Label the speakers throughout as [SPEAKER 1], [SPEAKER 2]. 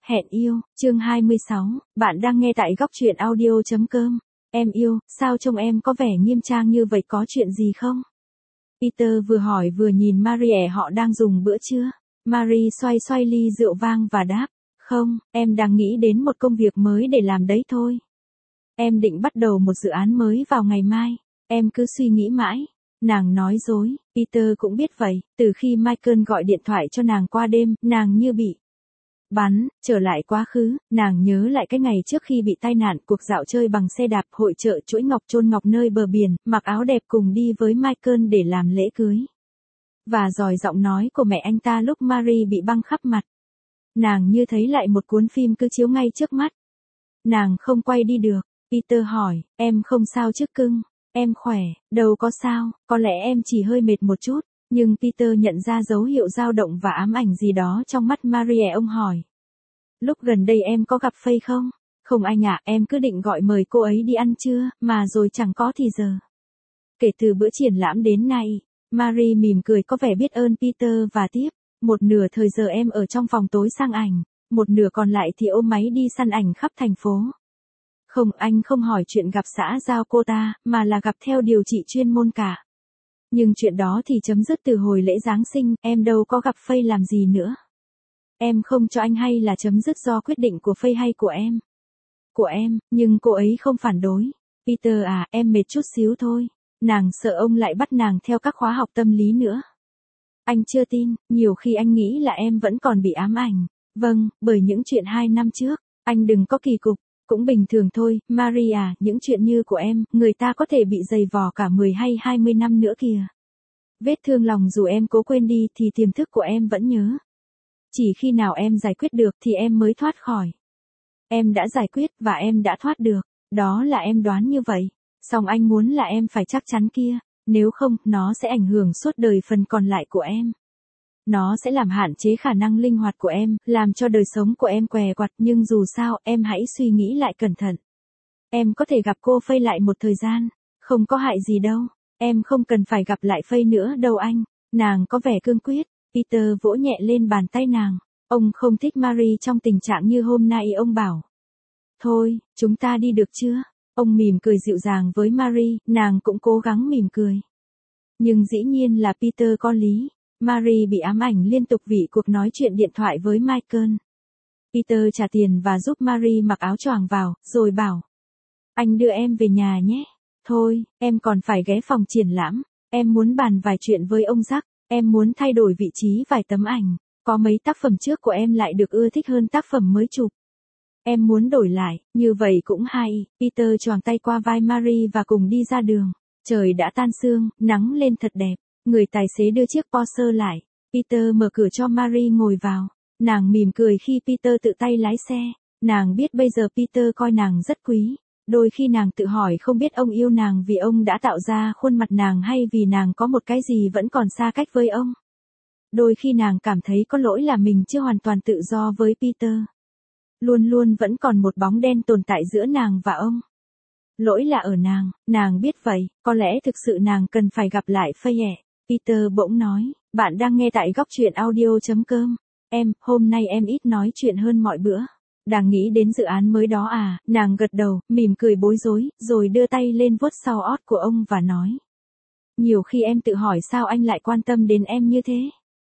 [SPEAKER 1] Hẹn yêu, chương 26, bạn đang nghe tại góc truyện audio.com. Em yêu, sao trông em có vẻ nghiêm trang như vậy, có chuyện gì không? Peter vừa hỏi vừa nhìn Marie, họ đang dùng bữa trưa. Marie xoay xoay ly rượu vang và đáp, không, em đang nghĩ đến một công việc mới để làm đấy thôi. Em định bắt đầu một dự án mới vào ngày mai, em cứ suy nghĩ mãi. Nàng nói dối, Peter cũng biết vậy, từ khi Michael gọi điện thoại cho nàng qua đêm, nàng như bị bắn, trở lại quá khứ, nàng nhớ lại cái ngày trước khi bị tai nạn, cuộc dạo chơi bằng xe đạp, hội chợ chuỗi ngọc chôn ngọc nơi bờ biển, mặc áo đẹp cùng đi với Michael để làm lễ cưới. Và dòi giọng nói của mẹ anh ta lúc Marie bị băng khắp mặt. Nàng như thấy lại một cuốn phim cứ chiếu ngay trước mắt. Nàng không quay đi được. Peter hỏi, em không sao chứ cưng? Em khỏe, đâu có sao, có lẽ em chỉ hơi mệt một chút. Nhưng Peter nhận ra dấu hiệu dao động và ám ảnh gì đó trong mắt Marie. Ông hỏi, lúc gần đây em có gặp Faye không? Không anh ạ, em cứ định gọi mời cô ấy đi ăn trưa, mà rồi chẳng có thì giờ. Kể từ bữa triển lãm đến nay, Marie mỉm cười có vẻ biết ơn Peter và tiếp, một nửa thời giờ em ở trong phòng tối sang ảnh, một nửa còn lại thì ôm máy đi săn ảnh khắp thành phố. Không, anh không hỏi chuyện gặp xã giao cô ta, mà là gặp theo điều trị chuyên môn cả. Nhưng chuyện đó thì chấm dứt từ hồi lễ Giáng sinh, em đâu có gặp Faye làm gì nữa. Em không cho anh hay là chấm dứt do quyết định của Faye hay của em? Của em, nhưng cô ấy không phản đối. Peter à, em mệt chút xíu thôi. Nàng sợ ông lại bắt nàng theo các khóa học tâm lý nữa. Anh chưa tin, nhiều khi anh nghĩ là em vẫn còn bị ám ảnh. Vâng, bởi những chuyện 2 năm trước, anh đừng có kỳ cục. Cũng bình thường thôi, Maria, những chuyện như của em, người ta có thể bị dày vò cả 10 hay 20 năm nữa kìa. Vết thương lòng dù em cố quên đi thì tiềm thức của em vẫn nhớ. Chỉ khi nào em giải quyết được thì em mới thoát khỏi. Em đã giải quyết và em đã thoát được, đó là em đoán như vậy. Song anh muốn là em phải chắc chắn kia, nếu không, nó sẽ ảnh hưởng suốt đời phần còn lại của em. Nó sẽ làm hạn chế khả năng linh hoạt của em, làm cho đời sống của em què quặt, nhưng dù sao, em hãy suy nghĩ lại cẩn thận. Em có thể gặp cô Faye lại một thời gian, không có hại gì đâu, em không cần phải gặp lại Faye nữa đâu anh. Nàng có vẻ cương quyết, Peter vỗ nhẹ lên bàn tay nàng. Ông không thích Marie trong tình trạng như hôm nay, ông bảo. Thôi, chúng ta đi được chưa? Ông mỉm cười dịu dàng với Marie, nàng cũng cố gắng mỉm cười. Nhưng dĩ nhiên là Peter có lý. Marie bị ám ảnh liên tục vì cuộc nói chuyện điện thoại với Michael. Peter trả tiền và giúp Marie mặc áo choàng vào, rồi bảo. Anh đưa em về nhà nhé. Thôi, em còn phải ghé phòng triển lãm. Em muốn bàn vài chuyện với ông Jack. Em muốn thay đổi vị trí vài tấm ảnh. Có mấy tác phẩm trước của em lại được ưa thích hơn tác phẩm mới chụp. Em muốn đổi lại, như vậy cũng hay. Peter choàng tay qua vai Marie và cùng đi ra đường. Trời đã tan sương, nắng lên thật đẹp. Người tài xế đưa chiếc Porsche lại. Peter mở cửa cho Marie ngồi vào. Nàng mỉm cười khi Peter tự tay lái xe. Nàng biết bây giờ Peter coi nàng rất quý. Đôi khi nàng tự hỏi không biết ông yêu nàng vì ông đã tạo ra khuôn mặt nàng hay vì nàng có một cái gì vẫn còn xa cách với ông. Đôi khi nàng cảm thấy có lỗi là mình chưa hoàn toàn tự do với Peter. Luôn luôn vẫn còn một bóng đen tồn tại giữa nàng và ông. Lỗi là ở nàng biết vậy, có lẽ thực sự nàng cần phải gặp lại Faye. Peter bỗng nói, bạn đang nghe tại góc truyện audio.com. Em, hôm nay em ít nói chuyện hơn mọi bữa. Đang nghĩ đến dự án mới đó à? Nàng gật đầu, mỉm cười bối rối, rồi đưa tay lên vuốt sau ót của ông và nói. Nhiều khi em tự hỏi sao anh lại quan tâm đến em như thế.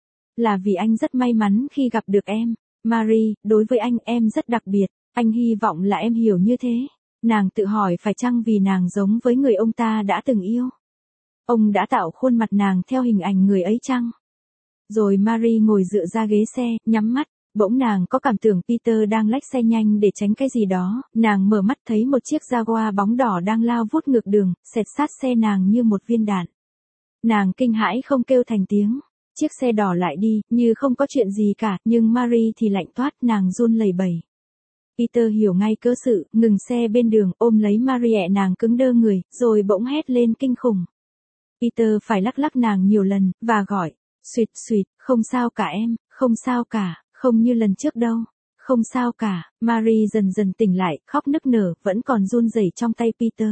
[SPEAKER 1] Là vì anh rất may mắn khi gặp được em. Marie, đối với anh em rất đặc biệt, anh hy vọng là em hiểu như thế. Nàng tự hỏi phải chăng vì nàng giống với người ông ta đã từng yêu. Ông đã tạo khuôn mặt nàng theo hình ảnh người ấy chăng? Rồi Marie ngồi dựa ra ghế xe, nhắm mắt, bỗng nàng có cảm tưởng Peter đang lách xe nhanh để tránh cái gì đó, nàng mở mắt thấy một chiếc Jaguar bóng đỏ đang lao vút ngược đường, xẹt sát xe nàng như một viên đạn. Nàng kinh hãi không kêu thành tiếng. Chiếc xe đỏ lại đi, như không có chuyện gì cả, nhưng Marie thì lạnh toát, nàng run lẩy bẩy. Peter hiểu ngay cớ sự, ngừng xe bên đường, ôm lấy Marie, nàng cứng đơ người, rồi bỗng hét lên kinh khủng. Peter phải lắc lắc nàng nhiều lần, và gọi, suýt suýt, không sao cả em, không sao cả, không như lần trước đâu, không sao cả. Marie dần dần tỉnh lại, khóc nức nở, vẫn còn run rẩy trong tay Peter.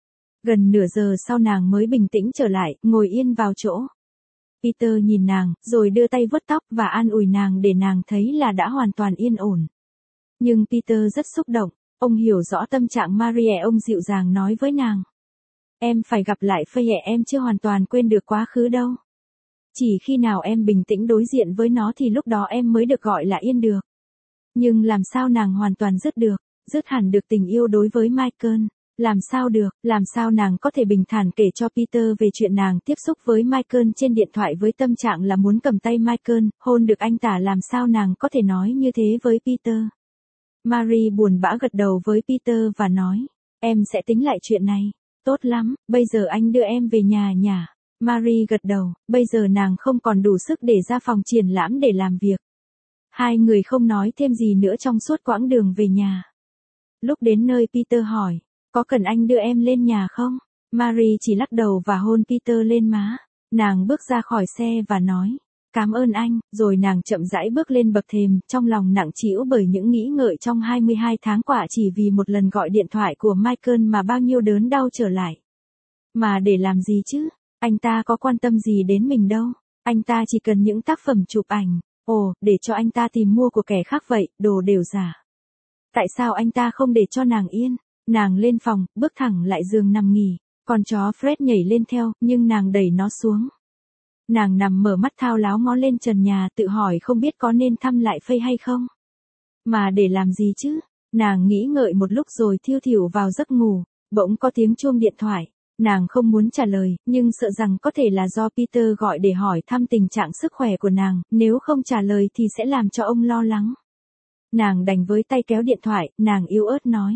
[SPEAKER 1] Gần nửa giờ sau nàng mới bình tĩnh trở lại, ngồi yên vào chỗ. Peter nhìn nàng, rồi đưa tay vuốt tóc và an ủi nàng để nàng thấy là đã hoàn toàn yên ổn. Nhưng Peter rất xúc động, ông hiểu rõ tâm trạng Marie, ông dịu dàng nói với nàng. Em phải gặp lại Faye, em chưa hoàn toàn quên được quá khứ đâu. Chỉ khi nào em bình tĩnh đối diện với nó thì lúc đó em mới được gọi là yên được. Nhưng làm sao nàng hoàn toàn dứt được, dứt hẳn được tình yêu đối với Michael? Làm sao được, làm sao nàng có thể bình thản kể cho Peter về chuyện nàng tiếp xúc với Michael trên điện thoại với tâm trạng là muốn cầm tay Michael, hôn được anh ta, làm sao nàng có thể nói như thế với Peter? Marie buồn bã gật đầu với Peter và nói, em sẽ tính lại chuyện này. Tốt lắm, bây giờ anh đưa em về nhà nhỉ? Marie gật đầu, bây giờ nàng không còn đủ sức để ra phòng triển lãm để làm việc. Hai người không nói thêm gì nữa trong suốt quãng đường về nhà. Lúc đến nơi Peter hỏi, có cần anh đưa em lên nhà không? Marie chỉ lắc đầu và hôn Peter lên má. Nàng bước ra khỏi xe và nói, cảm ơn anh, rồi nàng chậm rãi bước lên bậc thềm, trong lòng nặng trĩu bởi những nghĩ ngợi trong 22 tháng qua chỉ vì một lần gọi điện thoại của Michael mà bao nhiêu đớn đau trở lại. Mà để làm gì chứ? Anh ta có quan tâm gì đến mình đâu. Anh ta chỉ cần những tác phẩm chụp ảnh. Ồ, để cho anh ta tìm mua của kẻ khác vậy, đồ đều giả. Tại sao anh ta không để cho nàng yên? Nàng lên phòng, bước thẳng lại giường nằm nghỉ. Con chó Fred nhảy lên theo, nhưng nàng đẩy nó xuống. Nàng nằm mở mắt thao láo ngó lên trần nhà, tự hỏi không biết có nên thăm lại Faye hay không. Mà để làm gì chứ? Nàng nghĩ ngợi một lúc rồi thiêu thiểu vào giấc ngủ. Bỗng có tiếng chuông điện thoại. Nàng không muốn trả lời, nhưng sợ rằng có thể là do Peter gọi để hỏi thăm tình trạng sức khỏe của nàng, nếu không trả lời thì sẽ làm cho ông lo lắng. Nàng đành với tay kéo điện thoại, nàng yếu ớt nói.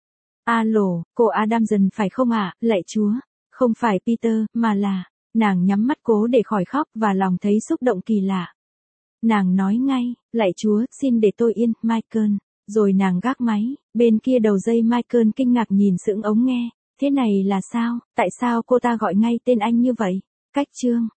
[SPEAKER 1] Alo, cô Adamson phải không ạ? Lạy Chúa. Không phải Peter, mà là. Nàng nhắm mắt cố để khỏi khóc và lòng thấy xúc động kỳ lạ. Nàng nói ngay, lạy Chúa, xin để tôi yên, Michael. Rồi nàng gác máy, bên kia đầu dây Michael kinh ngạc nhìn sững ống nghe. Thế này là sao? Tại sao cô ta gọi ngay tên anh như vậy? Cách chương.